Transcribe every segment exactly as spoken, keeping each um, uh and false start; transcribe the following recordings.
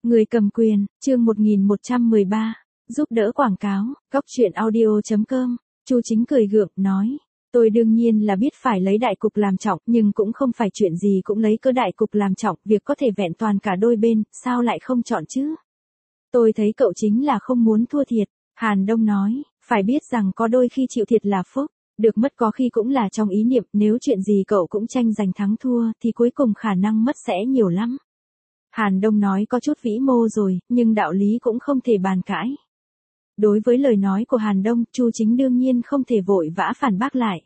Người cầm quyền, chương một nghìn một trăm mười ba, giúp đỡ quảng cáo, góc chuyện audio chấm com, Chu Chính cười gượng, nói. Tôi đương nhiên là biết phải lấy đại cục làm trọng, nhưng cũng không phải chuyện gì cũng lấy cơ đại cục làm trọng, việc có thể vẹn toàn cả đôi bên, sao lại không chọn chứ? Tôi thấy cậu chính là không muốn thua thiệt, Hàn Đông nói, phải biết rằng có đôi khi chịu thiệt là phúc, được mất có khi cũng là trong ý niệm, nếu chuyện gì cậu cũng tranh giành thắng thua, thì cuối cùng khả năng mất sẽ nhiều lắm. Hàn Đông nói có chút vĩ mô rồi, nhưng đạo lý cũng không thể bàn cãi. Đối với lời nói của Hàn Đông, Chu Chính đương nhiên không thể vội vã phản bác lại.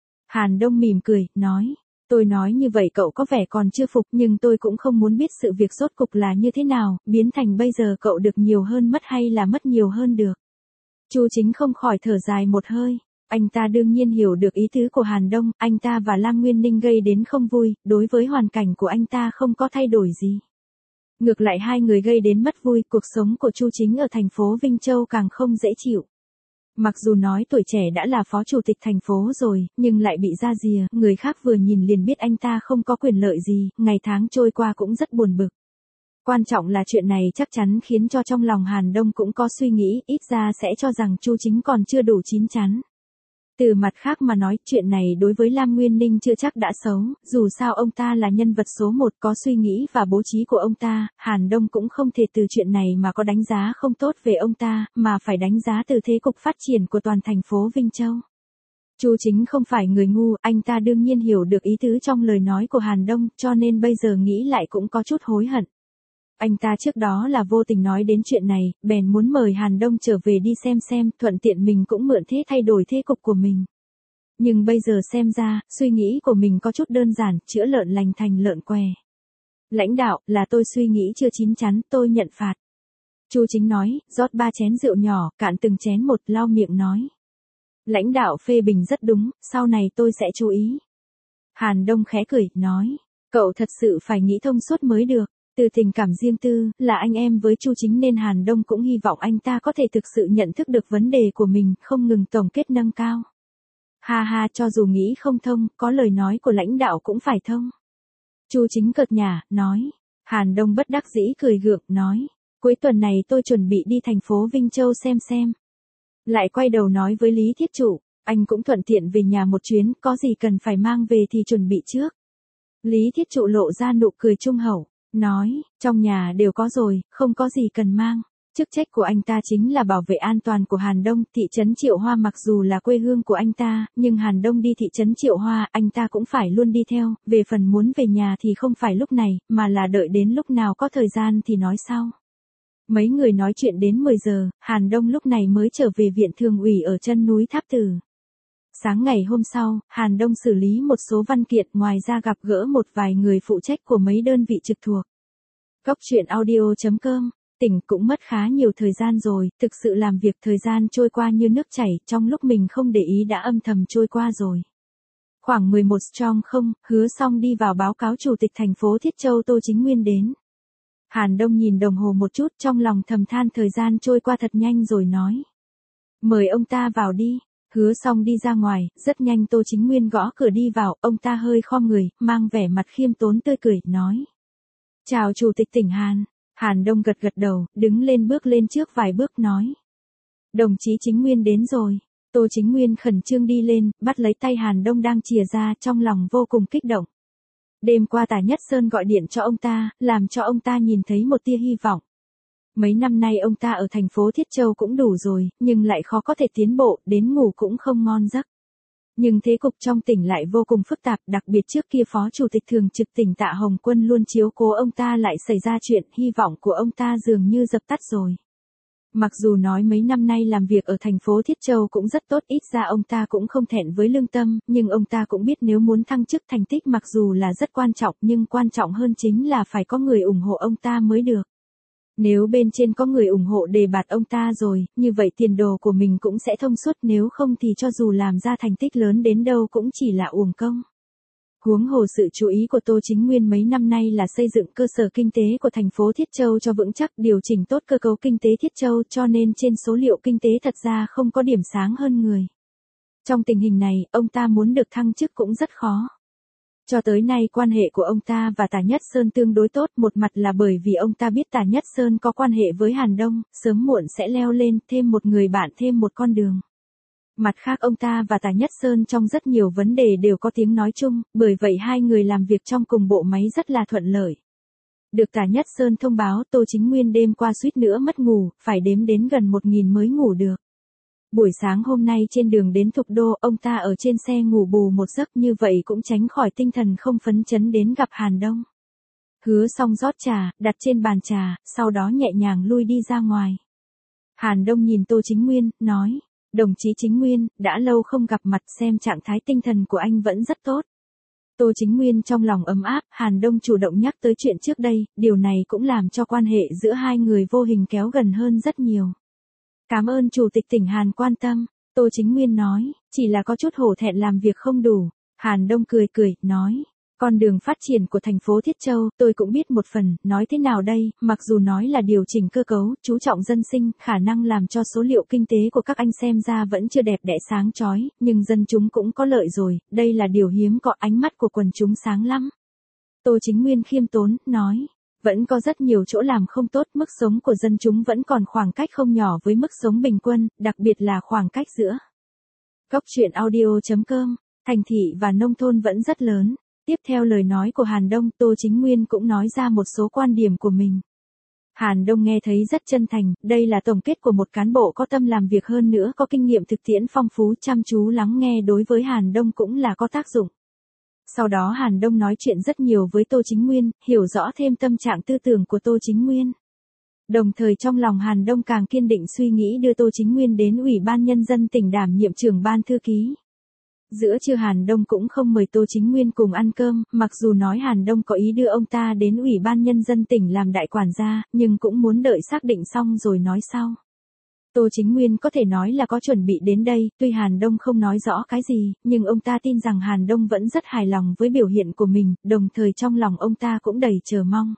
Hàn Đông mỉm cười, nói, tôi nói như vậy cậu có vẻ còn chưa phục, nhưng tôi cũng không muốn biết sự việc rốt cục là như thế nào, biến thành bây giờ cậu được nhiều hơn mất hay là mất nhiều hơn được. Chu Chính không khỏi thở dài một hơi. Anh ta đương nhiên hiểu được ý tứ của Hàn Đông, anh ta và Lam Nguyên Ninh gây đến không vui, đối với hoàn cảnh của anh ta không có thay đổi gì. Ngược lại hai người gây đến mất vui, cuộc sống của Chu Chính ở thành phố Vinh Châu càng không dễ chịu. Mặc dù nói tuổi trẻ đã là phó chủ tịch thành phố rồi, nhưng lại bị ra rìa, người khác vừa nhìn liền biết anh ta không có quyền lợi gì, ngày tháng trôi qua cũng rất buồn bực. Quan trọng là chuyện này chắc chắn khiến cho trong lòng Hàn Đông cũng có suy nghĩ, ít ra sẽ cho rằng Chu Chính còn chưa đủ chín chắn. Từ mặt khác mà nói, chuyện này đối với Lam Nguyên Ninh chưa chắc đã xấu, dù sao ông ta là nhân vật số một, có suy nghĩ và bố trí của ông ta, Hàn Đông cũng không thể từ chuyện này mà có đánh giá không tốt về ông ta, mà phải đánh giá từ thế cục phát triển của toàn thành phố Vinh Châu. Chu Chính không phải người ngu, anh ta đương nhiên hiểu được ý tứ trong lời nói của Hàn Đông, cho nên bây giờ nghĩ lại cũng có chút hối hận. Anh ta trước đó là vô tình nói đến chuyện này, bèn muốn mời Hàn Đông trở về đi xem xem, thuận tiện mình cũng mượn thế thay đổi thế cục của mình. Nhưng bây giờ xem ra, suy nghĩ của mình có chút đơn giản, chữa lợn lành thành lợn què. Lãnh đạo, là tôi suy nghĩ chưa chín chắn, tôi nhận phạt. Chu Chính nói, rót ba chén rượu nhỏ, cạn từng chén một, lau miệng nói. Lãnh đạo phê bình rất đúng, sau này tôi sẽ chú ý. Hàn Đông khẽ cười, nói, cậu thật sự phải nghĩ thông suốt mới được. Từ tình cảm riêng tư, là anh em với Chu Chính nên Hàn Đông cũng hy vọng anh ta có thể thực sự nhận thức được vấn đề của mình, không ngừng tổng kết nâng cao. Ha ha, cho dù nghĩ không thông, có lời nói của lãnh đạo cũng phải thông. Chu Chính cợt nhả, nói. Hàn Đông bất đắc dĩ cười gượng, nói. Cuối tuần này tôi chuẩn bị đi thành phố Vinh Châu xem xem. Lại quay đầu nói với Lý Thiết Trụ, anh cũng thuận tiện về nhà một chuyến, có gì cần phải mang về thì chuẩn bị trước. Lý Thiết Trụ lộ ra nụ cười trung hậu. Nói, trong nhà đều có rồi, không có gì cần mang. Chức trách của anh ta chính là bảo vệ an toàn của Hàn Đông. Thị trấn Triệu Hoa mặc dù là quê hương của anh ta, nhưng Hàn Đông đi thị trấn Triệu Hoa, anh ta cũng phải luôn đi theo. Về phần muốn về nhà thì không phải lúc này, mà là đợi đến lúc nào có thời gian thì nói sau. Mấy người nói chuyện đến mười giờ, Hàn Đông lúc này mới trở về viện thường ủy ở chân núi Tháp Tử. Sáng ngày hôm sau, Hàn Đông xử lý một số văn kiện, ngoài ra gặp gỡ một vài người phụ trách của mấy đơn vị trực thuộc. Góc chuyện audio chấm com, tỉnh cũng mất khá nhiều thời gian rồi, thực sự làm việc thời gian trôi qua như nước chảy, trong lúc mình không để ý đã âm thầm trôi qua rồi. Khoảng mười một strong không, Hứa Xong đi vào báo cáo chủ tịch thành phố Thiết Châu Tô Chính Nguyên đến. Hàn Đông nhìn đồng hồ một chút, trong lòng thầm than thời gian trôi qua thật nhanh rồi nói. Mời ông ta vào đi. Hứa Xong đi ra ngoài, rất nhanh Tô Chính Nguyên gõ cửa đi vào, ông ta hơi khom người, mang vẻ mặt khiêm tốn tươi cười, nói. Chào Chủ tịch tỉnh Hàn. Hàn Đông gật gật đầu, đứng lên bước lên trước vài bước nói. Đồng chí Chính Nguyên đến rồi. Tô Chính Nguyên khẩn trương đi lên, bắt lấy tay Hàn Đông đang chìa ra, trong lòng vô cùng kích động. Đêm qua Tả Nhất Sơn gọi điện cho ông ta, làm cho ông ta nhìn thấy một tia hy vọng. Mấy năm nay ông ta ở thành phố Thiết Châu cũng đủ rồi, nhưng lại khó có thể tiến bộ, đến ngủ cũng không ngon giấc. Nhưng thế cục trong tỉnh lại vô cùng phức tạp, đặc biệt trước kia Phó Chủ tịch Thường trực tỉnh Tạ Hồng Quân luôn chiếu cố ông ta lại xảy ra chuyện, hy vọng của ông ta dường như dập tắt rồi. Mặc dù nói mấy năm nay làm việc ở thành phố Thiết Châu cũng rất tốt, ít ra ông ta cũng không thẹn với lương tâm, nhưng ông ta cũng biết nếu muốn thăng chức thành tích mặc dù là rất quan trọng, nhưng quan trọng hơn chính là phải có người ủng hộ ông ta mới được. Nếu bên trên có người ủng hộ đề bạt ông ta rồi, như vậy tiền đồ của mình cũng sẽ thông suốt, nếu không thì cho dù làm ra thành tích lớn đến đâu cũng chỉ là uổng công. Huống hồ sự chú ý của Tô Chính Nguyên mấy năm nay là xây dựng cơ sở kinh tế của thành phố Thiết Châu cho vững chắc, điều chỉnh tốt cơ cấu kinh tế Thiết Châu, cho nên trên số liệu kinh tế thật ra không có điểm sáng hơn người. Trong tình hình này, ông ta muốn được thăng chức cũng rất khó. Cho tới nay quan hệ của ông ta và Tả Nhất Sơn tương đối tốt, một mặt là bởi vì ông ta biết Tả Nhất Sơn có quan hệ với Hàn Đông, sớm muộn sẽ leo lên, thêm một người bạn thêm một con đường. Mặt khác ông ta và Tả Nhất Sơn trong rất nhiều vấn đề đều có tiếng nói chung, bởi vậy hai người làm việc trong cùng bộ máy rất là thuận lợi. Được Tả Nhất Sơn thông báo, Tô Chính Nguyên đêm qua suýt nữa mất ngủ, phải đếm đến gần một nghìn mới ngủ được. Buổi sáng hôm nay trên đường đến Thục Đô, ông ta ở trên xe ngủ bù một giấc, như vậy cũng tránh khỏi tinh thần không phấn chấn đến gặp Hàn Đông. Hứa xong rót trà, đặt trên bàn trà, sau đó nhẹ nhàng lui đi ra ngoài. Hàn Đông nhìn Tô Chính Nguyên, nói, đồng chí Chính Nguyên, đã lâu không gặp mặt, xem trạng thái tinh thần của anh vẫn rất tốt. Tô Chính Nguyên trong lòng ấm áp, Hàn Đông chủ động nhắc tới chuyện trước đây, điều này cũng làm cho quan hệ giữa hai người vô hình kéo gần hơn rất nhiều. Cảm ơn Chủ tịch tỉnh Hàn quan tâm, Tô Chính Nguyên nói, chỉ là có chút hổ thẹn làm việc không đủ. Hàn Đông cười cười, nói, con đường phát triển của thành phố Thiết Châu, tôi cũng biết một phần, nói thế nào đây, mặc dù nói là điều chỉnh cơ cấu, chú trọng dân sinh, khả năng làm cho số liệu kinh tế của các anh xem ra vẫn chưa đẹp đẽ sáng chói, nhưng dân chúng cũng có lợi rồi, đây là điều hiếm có, ánh mắt của quần chúng sáng lắm. Tô Chính Nguyên khiêm tốn, nói, vẫn có rất nhiều chỗ làm không tốt, mức sống của dân chúng vẫn còn khoảng cách không nhỏ với mức sống bình quân, đặc biệt là khoảng cách giữa Góc truyện audio chấm com, thành thị và nông thôn vẫn rất lớn. Tiếp theo lời nói của Hàn Đông, Tô Chính Nguyên cũng nói ra một số quan điểm của mình. Hàn Đông nghe thấy rất chân thành, đây là tổng kết của một cán bộ có tâm làm việc, hơn nữa có kinh nghiệm thực tiễn phong phú, chăm chú lắng nghe đối với Hàn Đông cũng là có tác dụng. Sau đó Hàn Đông nói chuyện rất nhiều với Tô Chính Nguyên, hiểu rõ thêm tâm trạng tư tưởng của Tô Chính Nguyên. Đồng thời trong lòng Hàn Đông càng kiên định suy nghĩ đưa Tô Chính Nguyên đến Ủy ban Nhân dân tỉnh đảm nhiệm trưởng ban thư ký. Giữa trưa Hàn Đông cũng không mời Tô Chính Nguyên cùng ăn cơm, mặc dù nói Hàn Đông có ý đưa ông ta đến Ủy ban Nhân dân tỉnh làm đại quản gia, nhưng cũng muốn đợi xác định xong rồi nói sau. Tô Chính Nguyên có thể nói là có chuẩn bị đến đây, tuy Hàn Đông không nói rõ cái gì, nhưng ông ta tin rằng Hàn Đông vẫn rất hài lòng với biểu hiện của mình, đồng thời trong lòng ông ta cũng đầy chờ mong.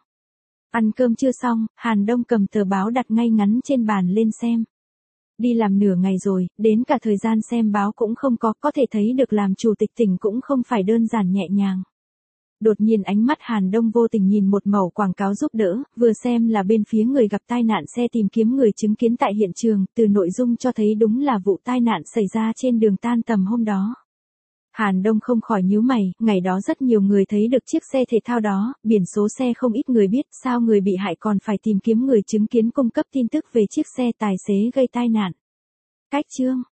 Ăn cơm chưa xong, Hàn Đông cầm tờ báo đặt ngay ngắn trên bàn lên xem. Đi làm nửa ngày rồi, đến cả thời gian xem báo cũng không có, có thể thấy được làm chủ tịch tỉnh cũng không phải đơn giản nhẹ nhàng. Đột nhiên ánh mắt Hàn Đông vô tình nhìn một mẩu quảng cáo giúp đỡ, vừa xem là bên phía người gặp tai nạn xe tìm kiếm người chứng kiến tại hiện trường, từ nội dung cho thấy đúng là vụ tai nạn xảy ra trên đường tan tầm hôm đó. Hàn Đông không khỏi nhíu mày, ngày đó rất nhiều người thấy được chiếc xe thể thao đó, biển số xe không ít người biết, sao người bị hại còn phải tìm kiếm người chứng kiến cung cấp tin tức về chiếc xe tài xế gây tai nạn. Cách chương